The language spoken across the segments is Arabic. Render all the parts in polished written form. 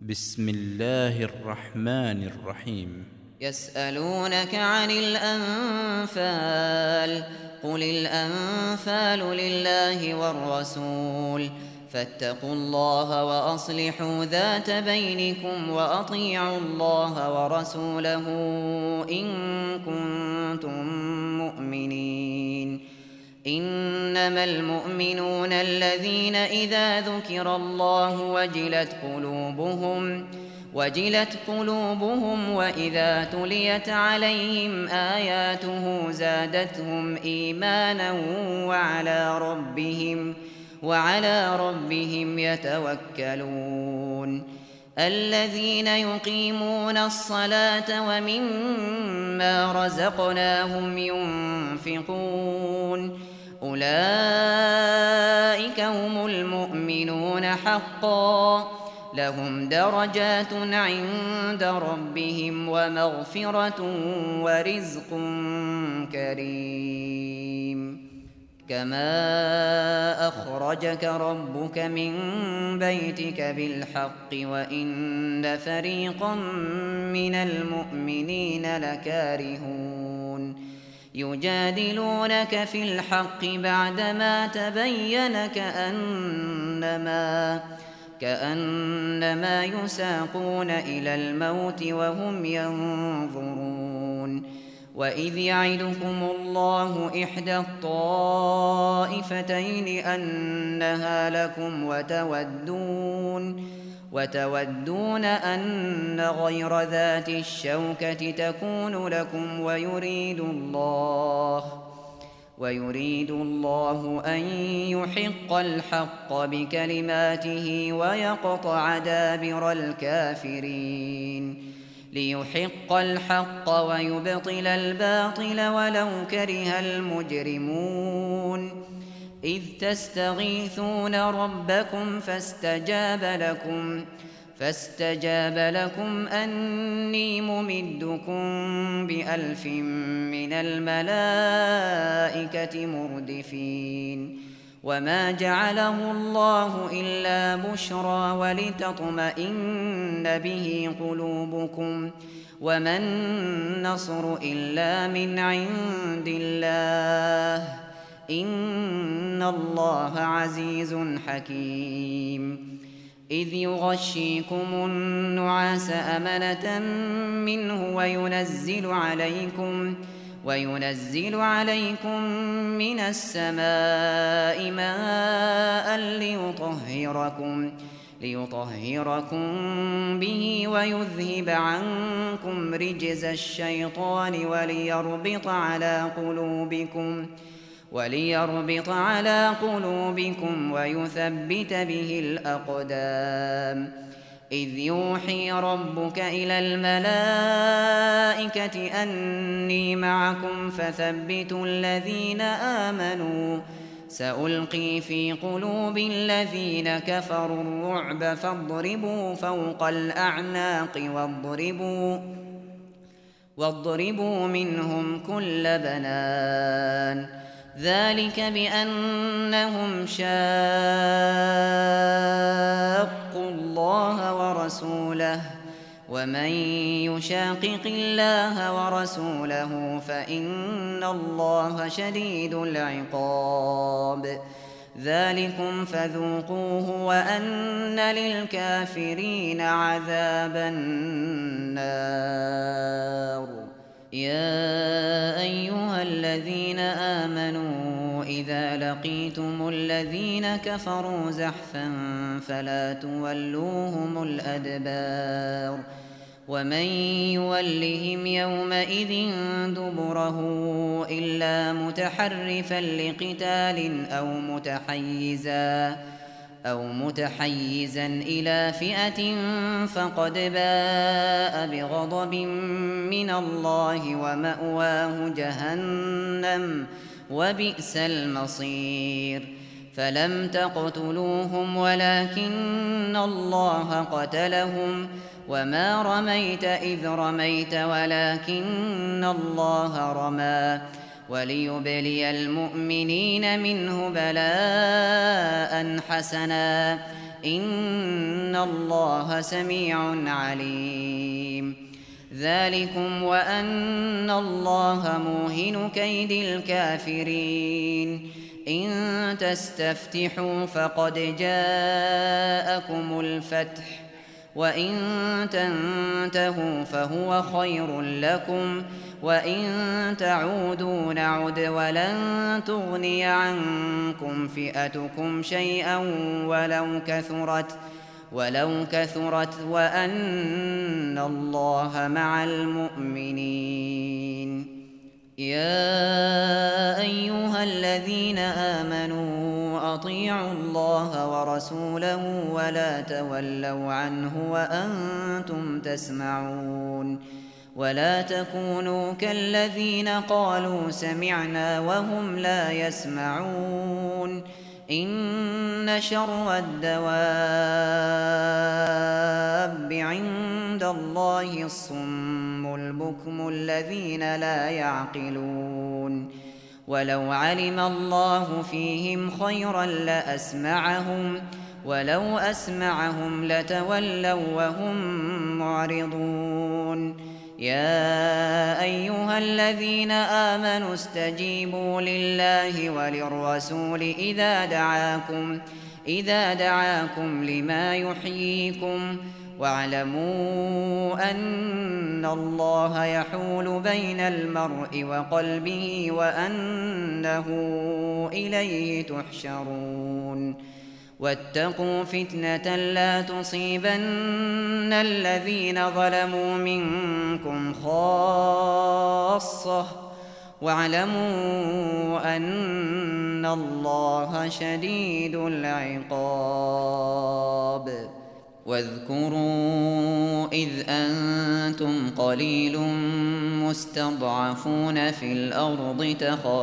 بسم الله الرحمن الرحيم. يسألونك عن الأنفال، قل الأنفال لله والرسول، فاتقوا الله وأصلحوا ذات بينكم وأطيعوا الله ورسوله إن كنتم مؤمنين. إنما المؤمنون الذين إذا ذكر الله وجلت قلوبهم وإذا تليت عليهم آياته زادتهم إيمانا وعلى ربهم يتوكلون. الذين يقيمون الصلاة ومما رزقناهم ينفقون أولئك هم المؤمنون حقا، لهم درجات عند ربهم ومغفرة ورزق كريم. كما أخرجك ربك من بيتك بالحق وإن فريقا من المؤمنين لكارهون. يجادلونك في الحق بعدما تبين كأنما يساقون إلى الموت وهم ينظرون. وإذ يعدكم الله إحدى الطائفتين أنها لكم وتودون أن غير ذات الشوكة تكون لكم ويريد الله أن يحق الحق بكلماته ويقطع دابر الكافرين، ليحق الحق ويبطل الباطل ولو كره المجرمون. إذ تستغيثون ربكم فاستجاب لكم أني ممدكم ب1000 من الملائكة مردفين. وما جعله الله إلا بشرى ولتطمئن به قلوبكم، وما النصر إلا من عند الله، إن الله عزيز حكيم. إذ يغشيكم النعاس أمنة منه وينزل عليكم من السماء ماء ليطهركم به ويذهب عنكم رجز الشيطان وليربط على قلوبكم ويثبت به الأقدام. إذ يوحي ربك إلى الملائكة أني معكم فثبتوا الذين آمنوا، سألقي في قلوب الذين كفروا الرعب فاضربوا فوق الأعناق واضربوا منهم كل بنان. ذلك بأنهم شاقوا الله ورسوله، ومن يشاقق الله ورسوله فإن الله شديد العقاب. ذلكم فذوقوه وأن للكافرين عذاب النار. يا أيها الذين آمنوا إذا لقيتم الذين كفروا زحفا فلا تولوهم الأدبار، ومن يولهم يومئذ دبره إلا متحرفا لقتال أو متحيزا إلى فئة فقد باء بغضب من الله ومأواه جهنم وبئس المصير. فلم تقتلوهم ولكن الله قتلهم، وما رميت إذ رميت ولكن الله رمى، وليبلي المؤمنين منه بلاء حسنا إن الله سميع عليم. ذلكم وأن الله موهن كيد الكافرين. إن تستفتحوا فقد جاءكم الفتح، وإن تنتهوا فهو خير لكم، وإن تعودوا نعد ولن تغني عنكم فئتكم شيئا ولو كثرت وأن الله مع المؤمنين. يا أيها الذين آمنوا أطيعوا الله ورسوله ولا تولوا عنه وأنتم تسمعون. ولا تكونوا كالذين قالوا سمعنا وهم لا يسمعون. إن شر الدواب عند الله الصم البكم الذين لا يعقلون. ولو علم الله فيهم خيرا لأسمعهم، ولو أسمعهم لتولوا وهم معرضون. يا أيها الذين آمنوا استجيبوا لله وللرسول إذا دعاكم لما يحييكم، واعلموا أن الله يحول بين المرء وقلبه وأنه إليه تحشرون. واتقوا فتنة لا تصيبن الذين ظلموا منكم خاصة، واعلموا أن الله شديد العقاب. واذكروا إذ أنتم قليل مستضعفون في الأرض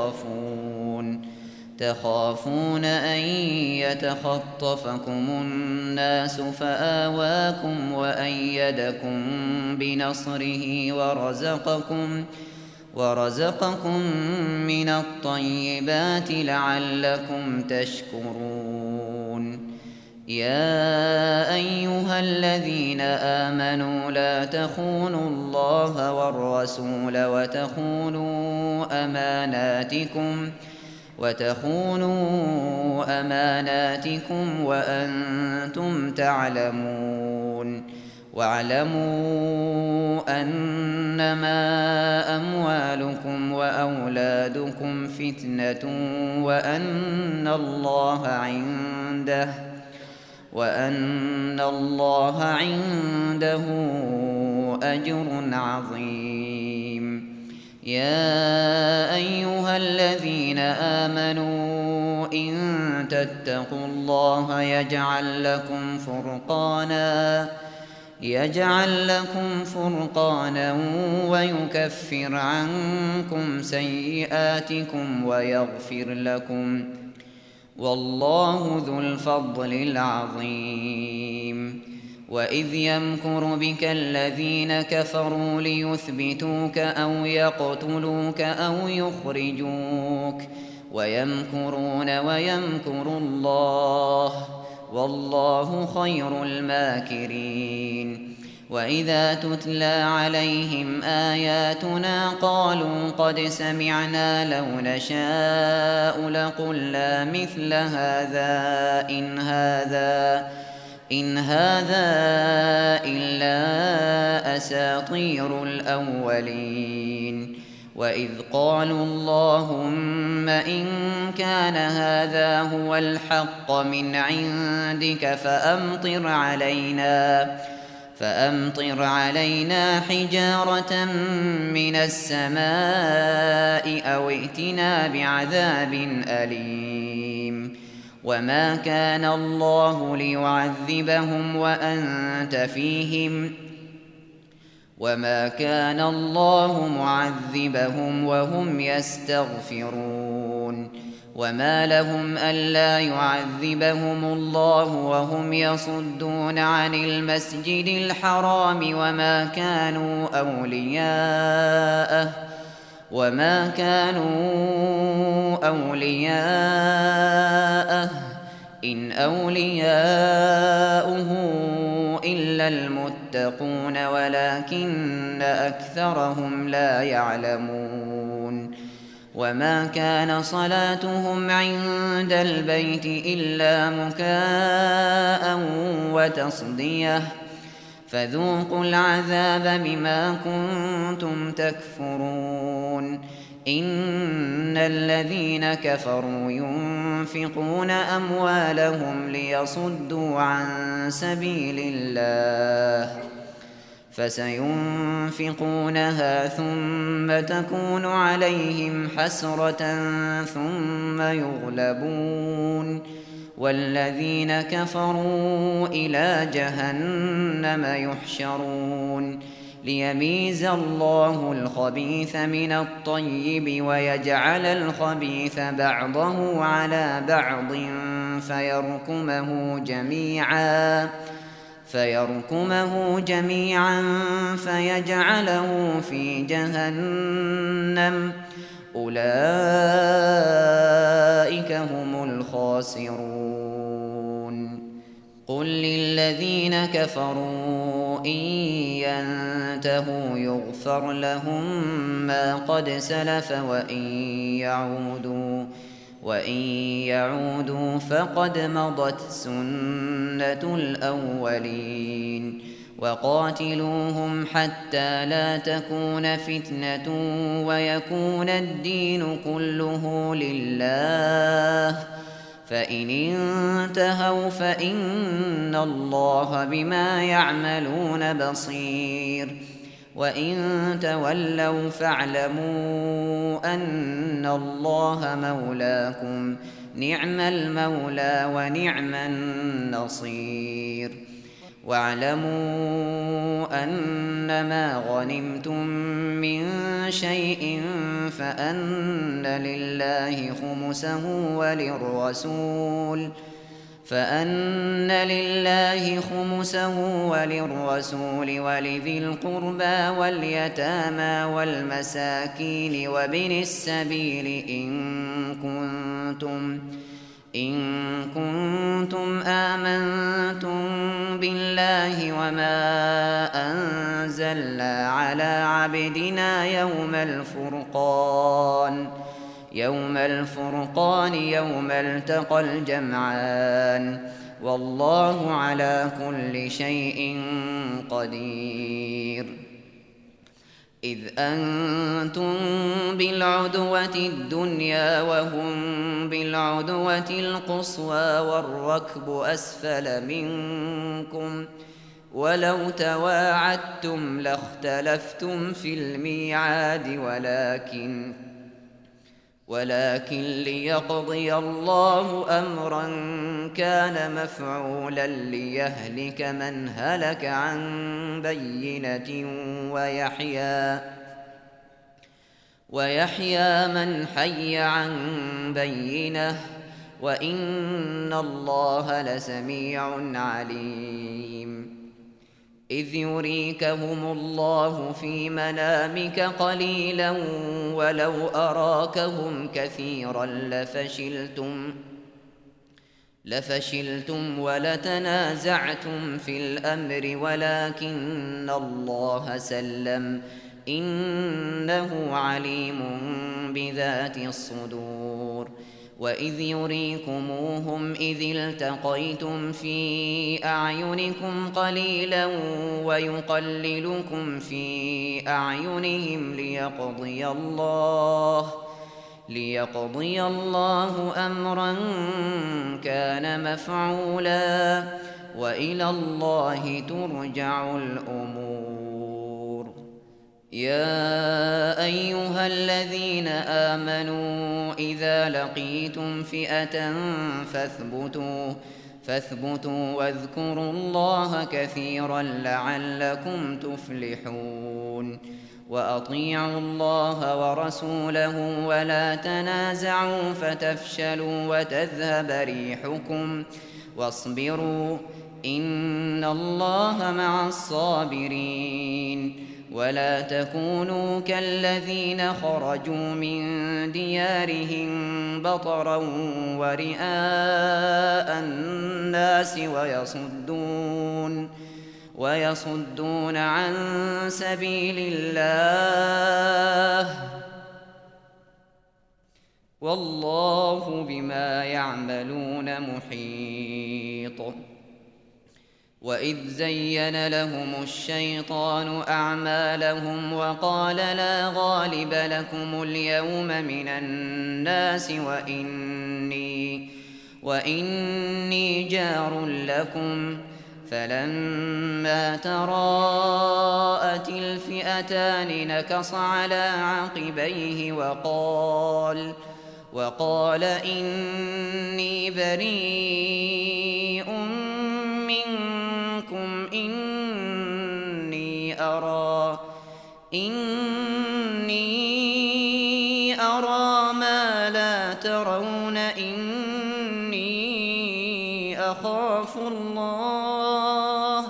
تخافون أن يتخطفكم الناس فآواكم وأيدكم بنصره ورزقكم من الطيبات لعلكم تشكرون. يا أيها الذين آمنوا لا تخونوا الله والرسول وتخونوا أماناتكم وأنتم تعلمون. واعلموا أنما أموالكم وأولادكم فتنة وأن الله عنده أجر عظيم. يا أيها الذين آمنوا إن تتقوا الله يجعل لكم فرقانا ويكفر عنكم سيئاتكم ويغفر لكم، والله ذو الفضل العظيم. وإذ يمكر بك الذين كفروا ليثبتوك أو يقتلوك أو يخرجوك ويمكرون ويمكر الله، والله خير الماكرين. وإذا تتلى عليهم آياتنا قالوا قد سمعنا لو نشاء لقلنا مثل هذا إن هذا إلا أساطير الأولين. وإذ قالوا اللهم إن كان هذا هو الحق من عندك فأمطر علينا حجارة من السماء أو ائتنا بعذاب أليم. وما كان الله ليعذبهم وأنت فيهم، وما كان الله معذبهم وهم يستغفرون. وما لهم ألا يعذبهم الله وهم يصدون عن المسجد الحرام وما كانوا أولياءه إن أولياؤه إلا المتقون ولكن أكثرهم لا يعلمون وما كان صلاتهم عند البيت إلا مكاء وتصدية فذوقوا العذاب بما كنتم تكفرون إن الذين كفروا ينفقون أموالهم ليصدوا عن سبيل الله فسينفقونها ثم تكون عليهم حسرة ثم يغلبون والذين كفروا إلى جهنم يحشرون ليميز الله الخبيث من الطيب ويجعل الخبيث بعضه على بعض فيركمه جميعا فيجعله في جهنم أولئك هم الخاسرون قل للذين كفروا إن ينتهوا يغفر لهم ما قد سلف وإن يعودوا فقد مضت سنة الأولين وقاتلوهم حتى لا تكون فتنة ويكون الدين كله لله فإن انتهوا فإن الله بما يعملون بصير وإن تولوا فاعلموا أن الله مولاكم نعم المولى ونعم النصير واعلموا أنما غنمتم من شيء فأن لله خمسه وللرسول ولذي القربى واليتامى والمساكين وابن السبيل إن كنتم آمنتم بالله وما أنزلنا على عبدنا يوم الفرقان يوم التقى الجمعان والله على كل شيء قدير إذ أنتم بالعدوة الدنيا وهم بالعدوة القصوى والركب أسفل منكم ولو تواعدتم لاختلفتم في الميعاد ولكن ليقضي الله أمرا كان مفعولا ليهلك من هلك عن بينة ويحيى من حي عن بينة وإن الله لسميع عليم إذ يريكهم الله في منامك قليلا ولو أراكهم كثيرا لفشلتم ولتنازعتم في الأمر ولكن الله سلم إنه عليم بذات الصدور وإذ يريكموهم إذ التقيتم في أعينكم قليلا ويقللكم في أعينهم ليقضي الله أمرا كان مفعولا وإلى الله ترجع الأمور يا أيها الذين آمنوا إذا لقيتم فئة فاثبتوا واذكروا الله كثيرا لعلكم تفلحون وأطيعوا الله ورسوله ولا تنازعوا فتفشلوا وتذهب ريحكم واصبروا إن الله مع الصابرين ولا تكونوا كالذين خرجوا من ديارهم بطرا ورئاء الناس ويصدون عن سبيل الله، والله بما يعملون محيط. وإذ زين لهم الشيطان أعمالهم وقال لا غالب لكم اليوم من الناس وإني جار لكم، فلما تراءت الفئتان نكص على عقبيه وقال إني بريء منكم إني أرى ما لا ترون إني أخاف الله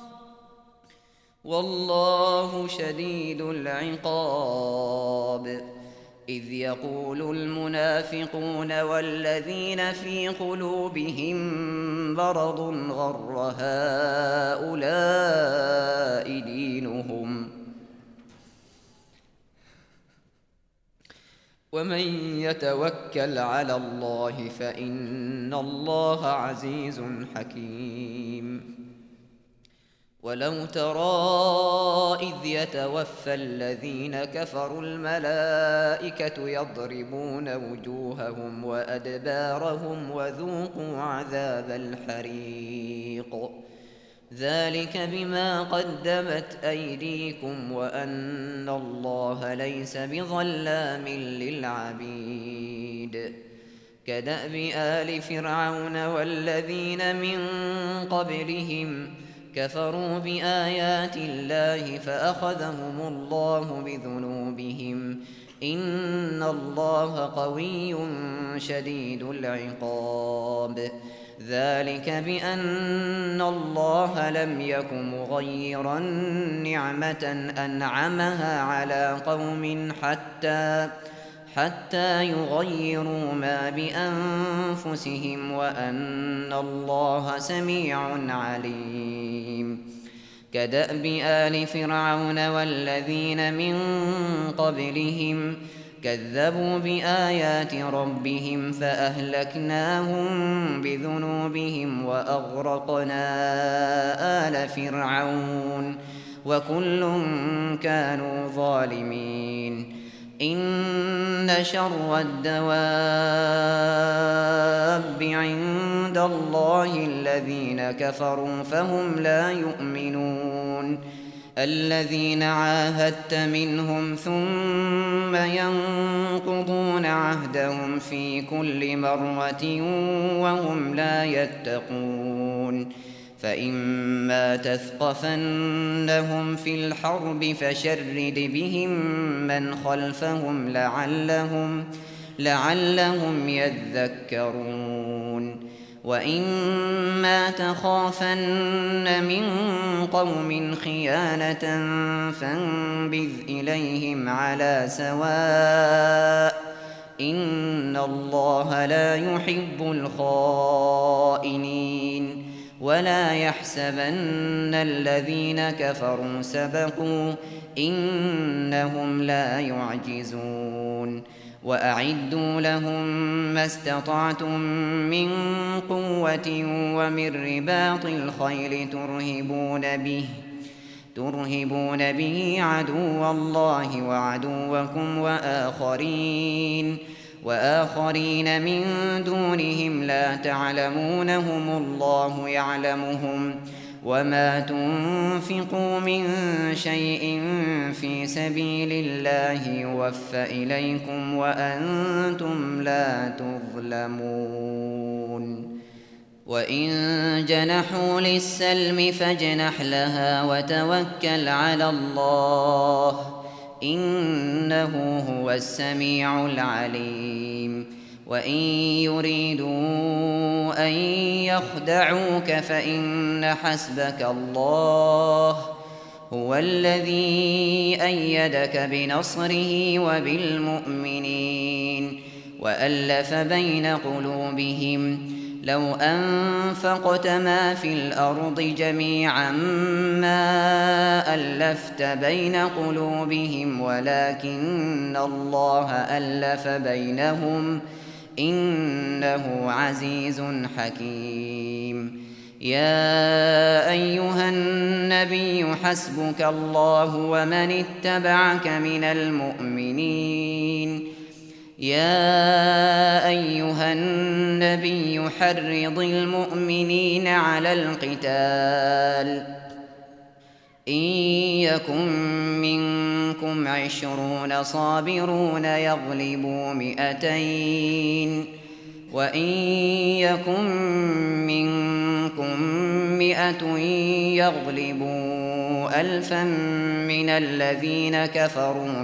والله شديد العقاب. إذ يقول المنافقون والذين في قلوبهم مرض غر هؤلاء دينهم ومن يتوكل على الله فإن الله عزيز حكيم. ولو ترى إذ يتوفى الذين كفروا الملائكة يضربون وجوههم وأدبارهم وذوقوا عذاب الحريق، ذلك بما قدمت أيديكم وأن الله ليس بظلام للعبيد. كدأب آل فرعون والذين من قبلهم كفروا بآيات الله فأخذهم الله بذنوبهم، إن الله قوي شديد العقاب. ذلك بأن الله لم يك مغيرا نعمة أنعمها على قوم حتى يغيروا ما بأنفسهم وأن الله سميع عليم. كدأب آل فرعون والذين من قبلهم كذبوا بآيات ربهم فأهلكناهم بذنوبهم وأغرقنا آل فرعون وكل كانوا ظالمين. إن شر الدواب عند الله الذين كفروا فهم لا يؤمنون، الذين عاهدت منهم ثم ينقضون عهدهم في كل مرة وهم لا يتقون. فإما تثقفنهم في الحرب فشرد بهم من خلفهم لعلهم يذكرون. وإما تخافن من قوم خيانة فانبذ إليهم على سواء، إن الله لا يحب الخائنين. ولا يحسبن الذين كفروا سبقوا، إنهم لا يعجزون. وأعدوا لهم ما استطعتم من قوة ومن رباط الخيل ترهبون به عدو الله وعدوكم وآخرين من دونهم لا تعلمونهم الله يعلمهم. وما تنفقوا من شيء في سبيل الله يوفى إليكم وأنتم لا تظلمون. وإن جنحوا للسلم فاجنح لها وتوكل على الله، إنه هو السميع العليم. وإن يريدوا أن يخدعوك فإن حسبك الله هو الذي أيدك بنصره وبالمؤمنين وألف بين قلوبهم لو أنفقت ما في الأرض جميعا ما ألفت بين قلوبهم ولكن الله ألف بينهم إنه عزيز حكيم. يا أيها النبي حسبك الله ومن اتبعك من المؤمنين. يا أيها النبي حرض المؤمنين على القتال إن يكن منكم 20 صابرون يغلبوا 200 وإن يكن منكم 100 يغلبوا 1000 من الذين كفروا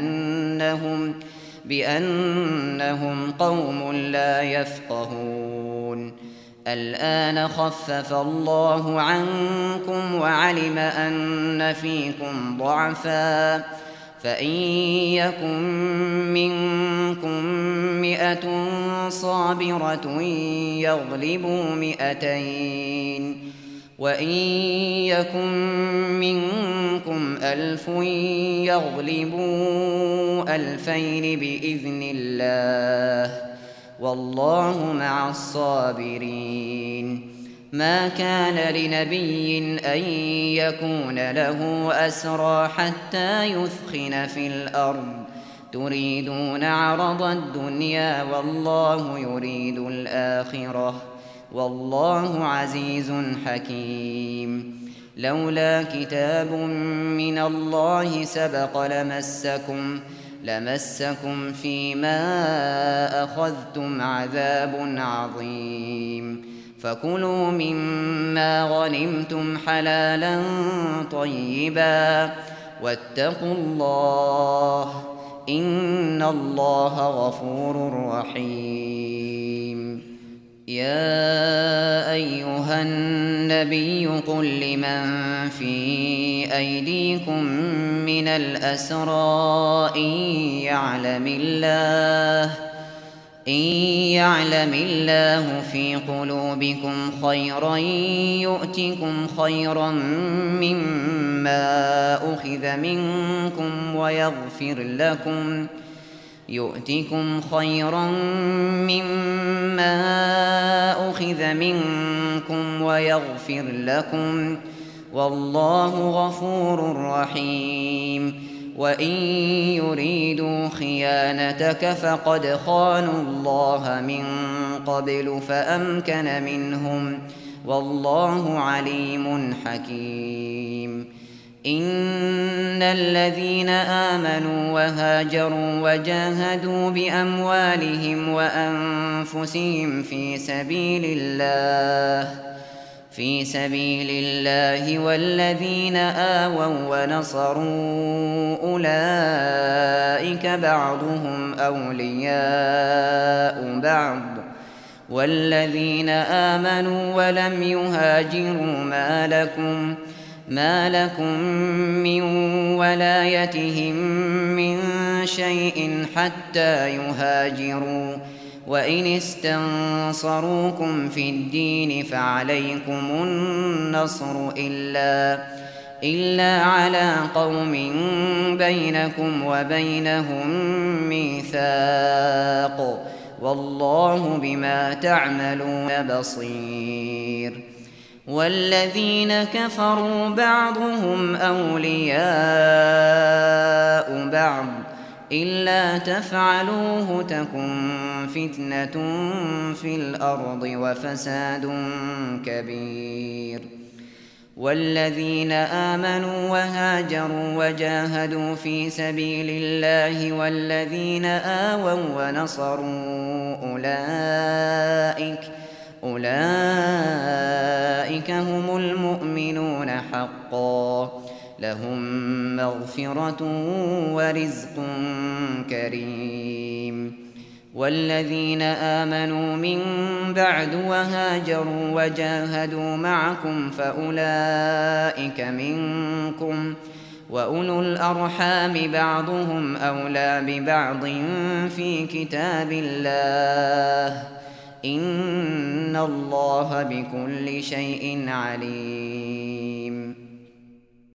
بأنهم قوم لا يفقهون. الآن خفف الله عنكم وعلم أن فيكم ضعفا فإن يكن منكم 100 صابرة يغلبوا 200 وإن يكن منكم 1000 يغلبوا 2000 بإذن الله والله مع الصابرين. ما كان لنبي أن يكون له أسرى حتى يثخن في الأرض تريدون عرض الدنيا والله يريد الآخرة والله عزيز حكيم. لولا كتاب من الله سبق لمسكم فيما أخذتم عذاب عظيم. فكلوا مما غنمتم حلالا طيبا واتقوا الله إن الله غفور رحيم. يا أيها النبي قل لمن في أيديكم من الأسرى إن يعلم الله في قلوبكم خيرا يؤتكم خيرا مما أخذ منكم ويغفر لكم والله غفور رحيم. وإن يريدوا خيانتك فقد خانوا الله من قبل فأمكن منهم والله عليم حكيم. إن الذين آمنوا وهاجروا وجاهدوا بأموالهم وأنفسهم في سبيل الله والذين آووا ونصروا أولئك بعضهم أولياء بعض والذين آمنوا ولم يهاجروا ما لكم من ولايتهم من شيء حتى يهاجروا وإن استنصروكم في الدين فعليكم النصر إلا على قوم بينكم وبينهم ميثاق والله بما تعملون بصير. والذين كفروا بعضهم أولياء بعض إلا تفعلوه تكن فتنة في الأرض وفساد كبير. والذين آمنوا وهاجروا وجاهدوا في سبيل الله والذين آووا ونصروا أولئك هم المؤمنون حقا لهم مغفرة ورزق كريم. والذين آمنوا من بعد وهاجروا وجاهدوا معكم فأولئك منكم، وأولو الأرحام بعضهم أولى ببعض في كتاب الله، إن الله بكل شيء عليم.